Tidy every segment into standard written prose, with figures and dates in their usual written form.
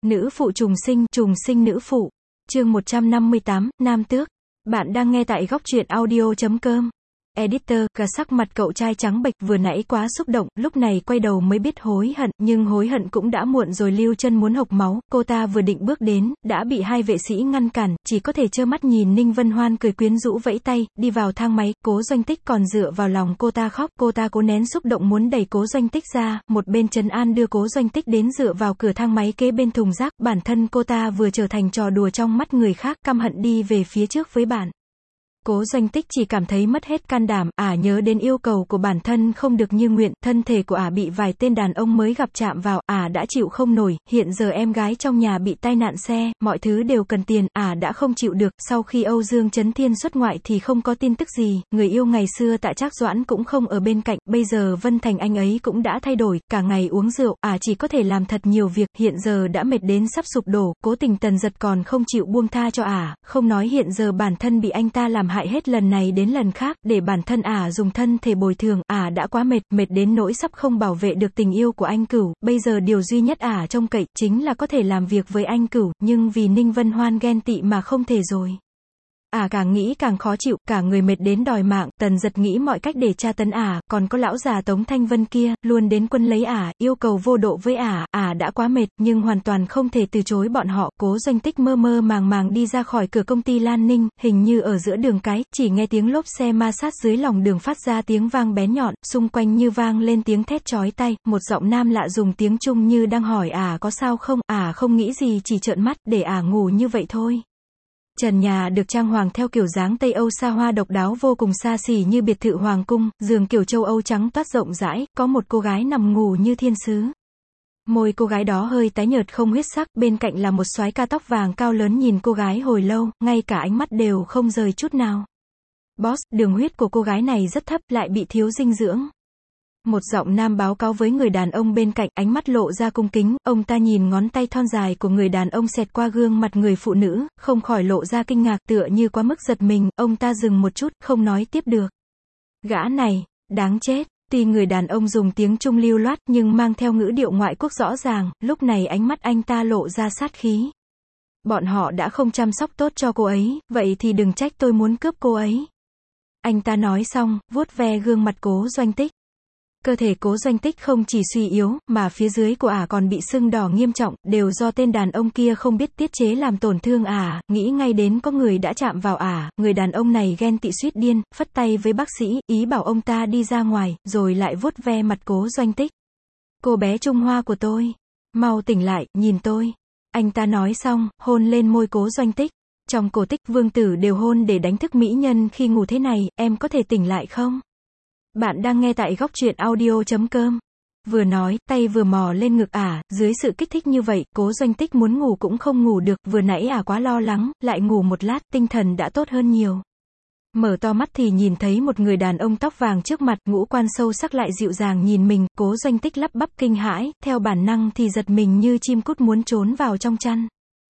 Nữ phụ trùng sinh nữ phụ. Chương 158, Nam Tước. Bạn đang nghe tại góc truyện audio.com. Editor, cả sắc mặt cậu trai trắng bệch, vừa nãy quá xúc động, lúc này quay đầu mới biết hối hận, nhưng hối hận cũng đã muộn rồi. Lưu Chân muốn hộc máu, cô ta vừa định bước đến, đã bị hai vệ sĩ ngăn cản, chỉ có thể trơ mắt nhìn Ninh Vân Hoan cười quyến rũ vẫy tay, đi vào thang máy. Cố Doanh Tích còn dựa vào lòng cô ta khóc, cô ta cố nén xúc động muốn đẩy Cố Doanh Tích ra, một bên trấn an đưa Cố Doanh Tích đến dựa vào cửa thang máy kế bên thùng rác. Bản thân cô ta vừa trở thành trò đùa trong mắt người khác, căm hận đi về phía trước với bạn. Cố Doanh Tích chỉ cảm thấy mất hết can đảm, nhớ đến yêu cầu của bản thân không được như nguyện, thân thể của bị vài tên đàn ông mới gặp chạm vào, đã chịu không nổi, hiện giờ em gái trong nhà bị tai nạn xe, mọi thứ đều cần tiền, đã không chịu được. Sau khi Âu Dương Chấn Thiên xuất ngoại thì không có tin tức gì, người yêu ngày xưa Tạ Trác Doãn cũng không ở bên cạnh, bây giờ Vân Thành anh ấy cũng đã thay đổi, cả ngày uống rượu, chỉ có thể làm thật nhiều việc, hiện giờ đã mệt đến sắp sụp đổ. Cố Tình Tần giật còn không chịu buông tha cho không nói hiện giờ bản thân bị anh ta làm hại hết lần này đến lần khác, để bản thân dùng thân thể bồi thường, đã quá mệt đến nỗi sắp không bảo vệ được tình yêu của anh Cửu, bây giờ điều duy nhất trông cậy, chính là có thể làm việc với anh Cửu, nhưng vì Ninh Vân Hoan ghen tị mà không thể rồi. Càng nghĩ càng khó chịu, cả người mệt đến đòi mạng. Tần giật nghĩ mọi cách để tra tấn còn có lão già Tống Thanh Vân kia, luôn đến quân lấy yêu cầu vô độ với đã quá mệt, nhưng hoàn toàn không thể từ chối bọn họ. Cố Doanh Tích mơ mơ màng màng đi ra khỏi cửa công ty Lan Ninh, hình như ở giữa đường cái, chỉ nghe tiếng lốp xe ma sát dưới lòng đường phát ra tiếng vang bén nhọn, xung quanh như vang lên tiếng thét chói tai, một giọng nam lạ dùng tiếng Trung như đang hỏi có sao không, không nghĩ gì, chỉ trợn mắt, để ngủ như vậy thôi. Trần nhà được trang hoàng theo kiểu dáng Tây Âu xa hoa độc đáo vô cùng xa xỉ như biệt thự hoàng cung, giường kiểu châu Âu trắng toát rộng rãi, có một cô gái nằm ngủ như thiên sứ. Môi cô gái đó hơi tái nhợt không huyết sắc, bên cạnh là một soái ca tóc vàng cao lớn nhìn cô gái hồi lâu, ngay cả ánh mắt đều không rời chút nào. Boss, đường huyết của cô gái này rất thấp, lại bị thiếu dinh dưỡng. Một giọng nam báo cáo với người đàn ông bên cạnh, ánh mắt lộ ra cung kính, ông ta nhìn ngón tay thon dài của người đàn ông xẹt qua gương mặt người phụ nữ, không khỏi lộ ra kinh ngạc, tựa như quá mức giật mình, ông ta dừng một chút, không nói tiếp được. Gã này, đáng chết. Tuy người đàn ông dùng tiếng Trung lưu loát nhưng mang theo ngữ điệu ngoại quốc rõ ràng, lúc này ánh mắt anh ta lộ ra sát khí. Bọn họ đã không chăm sóc tốt cho cô ấy, vậy thì đừng trách tôi muốn cướp cô ấy. Anh ta nói xong, vuốt ve gương mặt Cố Doanh Tích. Cơ thể Cố Doanh Tích không chỉ suy yếu, mà phía dưới của còn bị sưng đỏ nghiêm trọng, đều do tên đàn ông kia không biết tiết chế làm tổn thương nghĩ ngay đến có người đã chạm vào người đàn ông này ghen tị suýt điên, phất tay với bác sĩ, ý bảo ông ta đi ra ngoài, rồi lại vuốt ve mặt Cố Doanh Tích. Cô bé Trung Hoa của tôi, mau tỉnh lại, nhìn tôi. Anh ta nói xong, hôn lên môi Cố Doanh Tích. Trong cổ tích, vương tử đều hôn để đánh thức mỹ nhân khi ngủ thế này, em có thể tỉnh lại không? Bạn đang nghe tại góc truyện audio.com. Vừa nói, tay vừa mò lên ngực dưới sự kích thích như vậy, Cố Doanh Tích muốn ngủ cũng không ngủ được, vừa nãy quá lo lắng, lại ngủ một lát, tinh thần đã tốt hơn nhiều. Mở to mắt thì nhìn thấy một người đàn ông tóc vàng trước mặt, ngũ quan sâu sắc lại dịu dàng nhìn mình, Cố Doanh Tích lắp bắp kinh hãi, theo bản năng thì giật mình như chim cút muốn trốn vào trong chăn.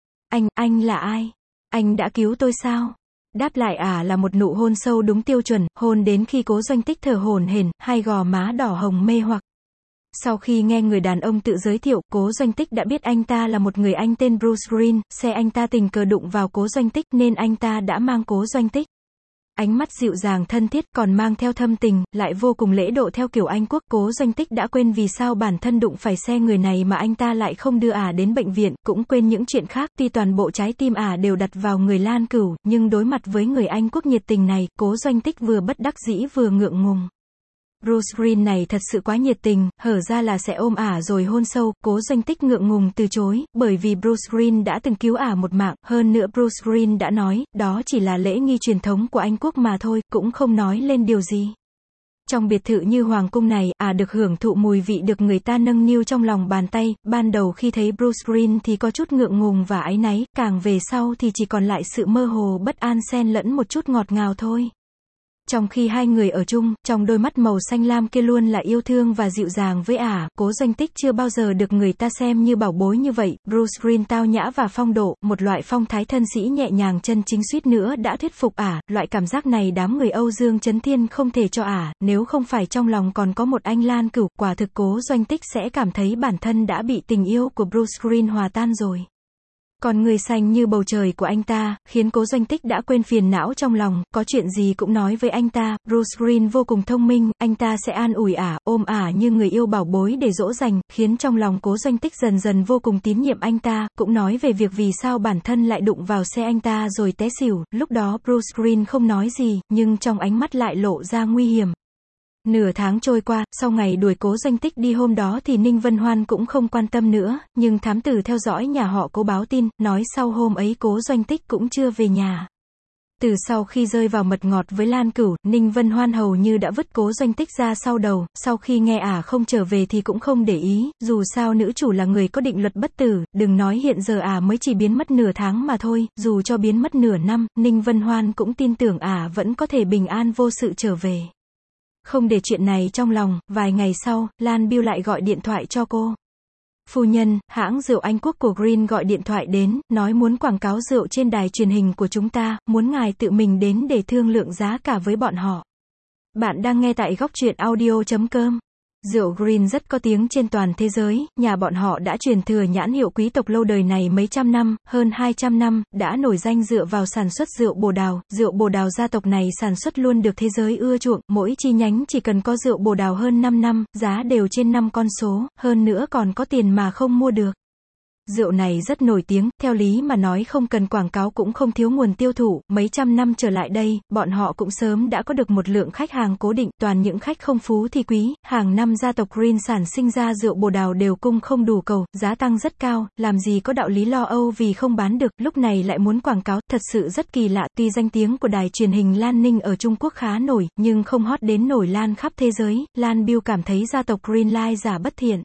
Anh là ai? Anh đã cứu tôi sao? Đáp lại là một nụ hôn sâu đúng tiêu chuẩn, hôn đến khi Cố Doanh Tích thở hổn hển, hai gò má đỏ hồng mê hoặc. Sau khi nghe người đàn ông tự giới thiệu, Cố Doanh Tích đã biết anh ta là một người Anh tên Bruce Green, xe anh ta tình cờ đụng vào Cố Doanh Tích nên anh ta đã mang Cố Doanh Tích. Ánh mắt dịu dàng thân thiết còn mang theo thâm tình, lại vô cùng lễ độ theo kiểu Anh quốc. Cố Doanh Tích đã quên vì sao bản thân đụng phải xe người này mà anh ta lại không đưa đến bệnh viện, cũng quên những chuyện khác. Tuy toàn bộ trái tim đều đặt vào người Lan Cửu, nhưng đối mặt với người Anh quốc nhiệt tình này, Cố Doanh Tích vừa bất đắc dĩ vừa ngượng ngùng. Bruce Green này thật sự quá nhiệt tình, hở ra là sẽ ôm rồi hôn sâu. Cố Doanh Tích ngượng ngùng từ chối, bởi vì Bruce Green đã từng cứu một mạng, hơn nữa Bruce Green đã nói, đó chỉ là lễ nghi truyền thống của Anh quốc mà thôi, cũng không nói lên điều gì. Trong biệt thự như hoàng cung này, được hưởng thụ mùi vị được người ta nâng niu trong lòng bàn tay. Ban đầu khi thấy Bruce Green thì có chút ngượng ngùng và áy náy, càng về sau thì chỉ còn lại sự mơ hồ bất an xen lẫn một chút ngọt ngào thôi. Trong khi hai người ở chung, trong đôi mắt màu xanh lam kia luôn là yêu thương và dịu dàng với ả, Cố Doanh Tích chưa bao giờ được người ta xem như bảo bối như vậy. Bruce Green tao nhã và phong độ, một loại phong thái thân sĩ nhẹ nhàng chân chính suýt nữa đã thuyết phục ả, loại cảm giác này đám người Âu Dương Chấn Thiên không thể cho ả, nếu không phải trong lòng còn có một anh Lan Cửu, quả thực Cố Doanh Tích sẽ cảm thấy bản thân đã bị tình yêu của Bruce Green hòa tan rồi. Còn người xanh như bầu trời của anh ta, khiến Cố Doanh Tích đã quên phiền não trong lòng, có chuyện gì cũng nói với anh ta. Bruce Green vô cùng thông minh, anh ta sẽ an ủi ả, ôm ả như người yêu bảo bối để dỗ dành, khiến trong lòng Cố Doanh Tích dần dần vô cùng tín nhiệm anh ta, cũng nói về việc vì sao bản thân lại đụng vào xe anh ta rồi té xỉu. Lúc đó Bruce Green không nói gì, nhưng trong ánh mắt lại lộ ra nguy hiểm. Nửa tháng trôi qua, sau ngày đuổi Cố Doanh Tích đi hôm đó thì Ninh Vân Hoan cũng không quan tâm nữa, nhưng thám tử theo dõi nhà họ Cố báo tin, nói sau hôm ấy Cố Doanh Tích cũng chưa về nhà. Từ sau khi rơi vào mật ngọt với Lan Cửu, Ninh Vân Hoan hầu như đã vứt Cố Doanh Tích ra sau đầu, sau khi nghe ả không trở về thì cũng không để ý, dù sao nữ chủ là người có định luật bất tử, đừng nói hiện giờ ả mới chỉ biến mất nửa tháng mà thôi, dù cho biến mất nửa năm, Ninh Vân Hoan cũng tin tưởng ả vẫn có thể bình an vô sự trở về. Không để chuyện này trong lòng, vài ngày sau, Lan Biêu lại gọi điện thoại cho cô. Phu nhân, hãng rượu Anh Quốc của Green gọi điện thoại đến, nói muốn quảng cáo rượu trên đài truyền hình của chúng ta, muốn ngài tự mình đến để thương lượng giá cả với bọn họ. Bạn đang nghe tại góc truyện audio.com. Rượu Green rất có tiếng trên toàn thế giới, nhà bọn họ đã truyền thừa nhãn hiệu quý tộc lâu đời này mấy trăm năm, hơn 200 năm, đã nổi danh dựa vào sản xuất rượu bồ đào gia tộc này sản xuất luôn được thế giới ưa chuộng, mỗi chi nhánh chỉ cần có rượu bồ đào hơn 5 năm, giá đều trên 5 con số, hơn nữa còn có tiền mà không mua được. Rượu này rất nổi tiếng, theo lý mà nói không cần quảng cáo cũng không thiếu nguồn tiêu thụ, mấy trăm năm trở lại đây, bọn họ cũng sớm đã có được một lượng khách hàng cố định, toàn những khách không phú thì quý, hàng năm gia tộc Green sản sinh ra rượu bồ đào đều cung không đủ cầu, giá tăng rất cao, làm gì có đạo lý lo âu vì không bán được, lúc này lại muốn quảng cáo, thật sự rất kỳ lạ. Tuy danh tiếng của đài truyền hình Lan Ninh ở Trung Quốc khá nổi, nhưng không hot đến nổi lan khắp thế giới. Lan Biêu cảm thấy gia tộc Green lai giả bất thiện.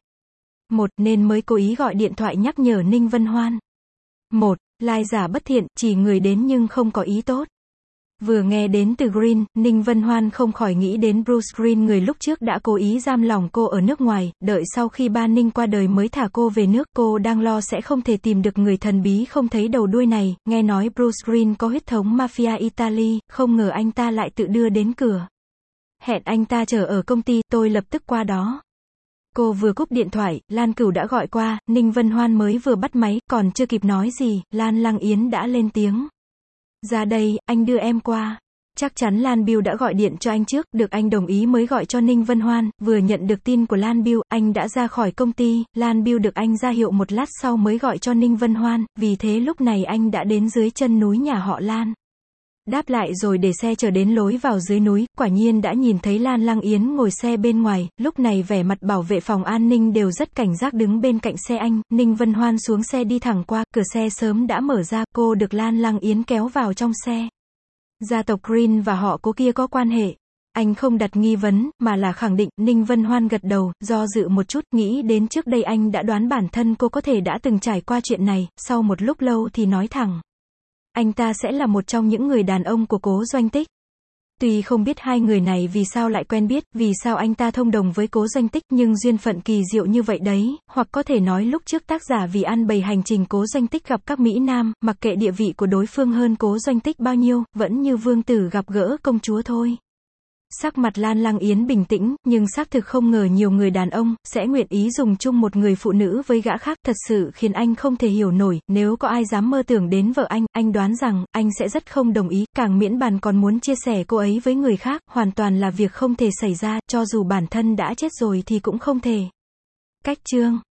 Nên mới cố ý gọi điện thoại nhắc nhở Ninh Vân Hoan. Lai giả bất thiện, chỉ người đến nhưng không có ý tốt. Vừa nghe đến từ Green, Ninh Vân Hoan không khỏi nghĩ đến Bruce Green, người lúc trước đã cố ý giam lỏng cô ở nước ngoài, đợi sau khi ba Ninh qua đời mới thả cô về nước. Cô đang lo sẽ không thể tìm được người thần bí không thấy đầu đuôi này, nghe nói Bruce Green có huyết thống mafia Italy, không ngờ anh ta lại tự đưa đến cửa. Hẹn anh ta chờ ở công ty, tôi lập tức qua đó. Cô vừa cúp điện thoại, Lan Cửu đã gọi qua, Ninh Vân Hoan mới vừa bắt máy, còn chưa kịp nói gì, Lan Lăng Yến đã lên tiếng. Ra đây, anh đưa em qua. Chắc chắn Lan Biêu đã gọi điện cho anh trước, được anh đồng ý mới gọi cho Ninh Vân Hoan. Vừa nhận được tin của Lan Biêu, anh đã ra khỏi công ty, Lan Biêu được anh ra hiệu một lát sau mới gọi cho Ninh Vân Hoan, vì thế lúc này anh đã đến dưới chân núi nhà họ Lan. Đáp lại rồi để xe chờ đến lối vào dưới núi, quả nhiên đã nhìn thấy Lan Lăng Yến ngồi xe bên ngoài, lúc này vẻ mặt bảo vệ phòng an ninh đều rất cảnh giác đứng bên cạnh xe anh. Ninh Vân Hoan xuống xe đi thẳng qua, cửa xe sớm đã mở ra, cô được Lan Lăng Yến kéo vào trong xe. Gia tộc Green và họ Cố kia có quan hệ. Anh không đặt nghi vấn, mà là khẳng định. Ninh Vân Hoan gật đầu, do dự một chút, nghĩ đến trước đây anh đã đoán bản thân cô có thể đã từng trải qua chuyện này, sau một lúc lâu thì nói thẳng. Anh ta sẽ là một trong những người đàn ông của Cố Doanh Tích. Tuy không biết hai người này vì sao lại quen biết, vì sao anh ta thông đồng với Cố Doanh Tích, nhưng duyên phận kỳ diệu như vậy đấy, hoặc có thể nói lúc trước tác giả vì ăn bày hành trình Cố Doanh Tích gặp các mỹ nam, mặc kệ địa vị của đối phương hơn Cố Doanh Tích bao nhiêu, vẫn như vương tử gặp gỡ công chúa thôi. Sắc mặt Lan Lăng Yến bình tĩnh, nhưng xác thực không ngờ nhiều người đàn ông sẽ nguyện ý dùng chung một người phụ nữ với gã khác, thật sự khiến anh không thể hiểu nổi. Nếu có ai dám mơ tưởng đến vợ anh đoán rằng anh sẽ rất không đồng ý, càng miễn bàn còn muốn chia sẻ cô ấy với người khác, hoàn toàn là việc không thể xảy ra, cho dù bản thân đã chết rồi thì cũng không thể. Cách chương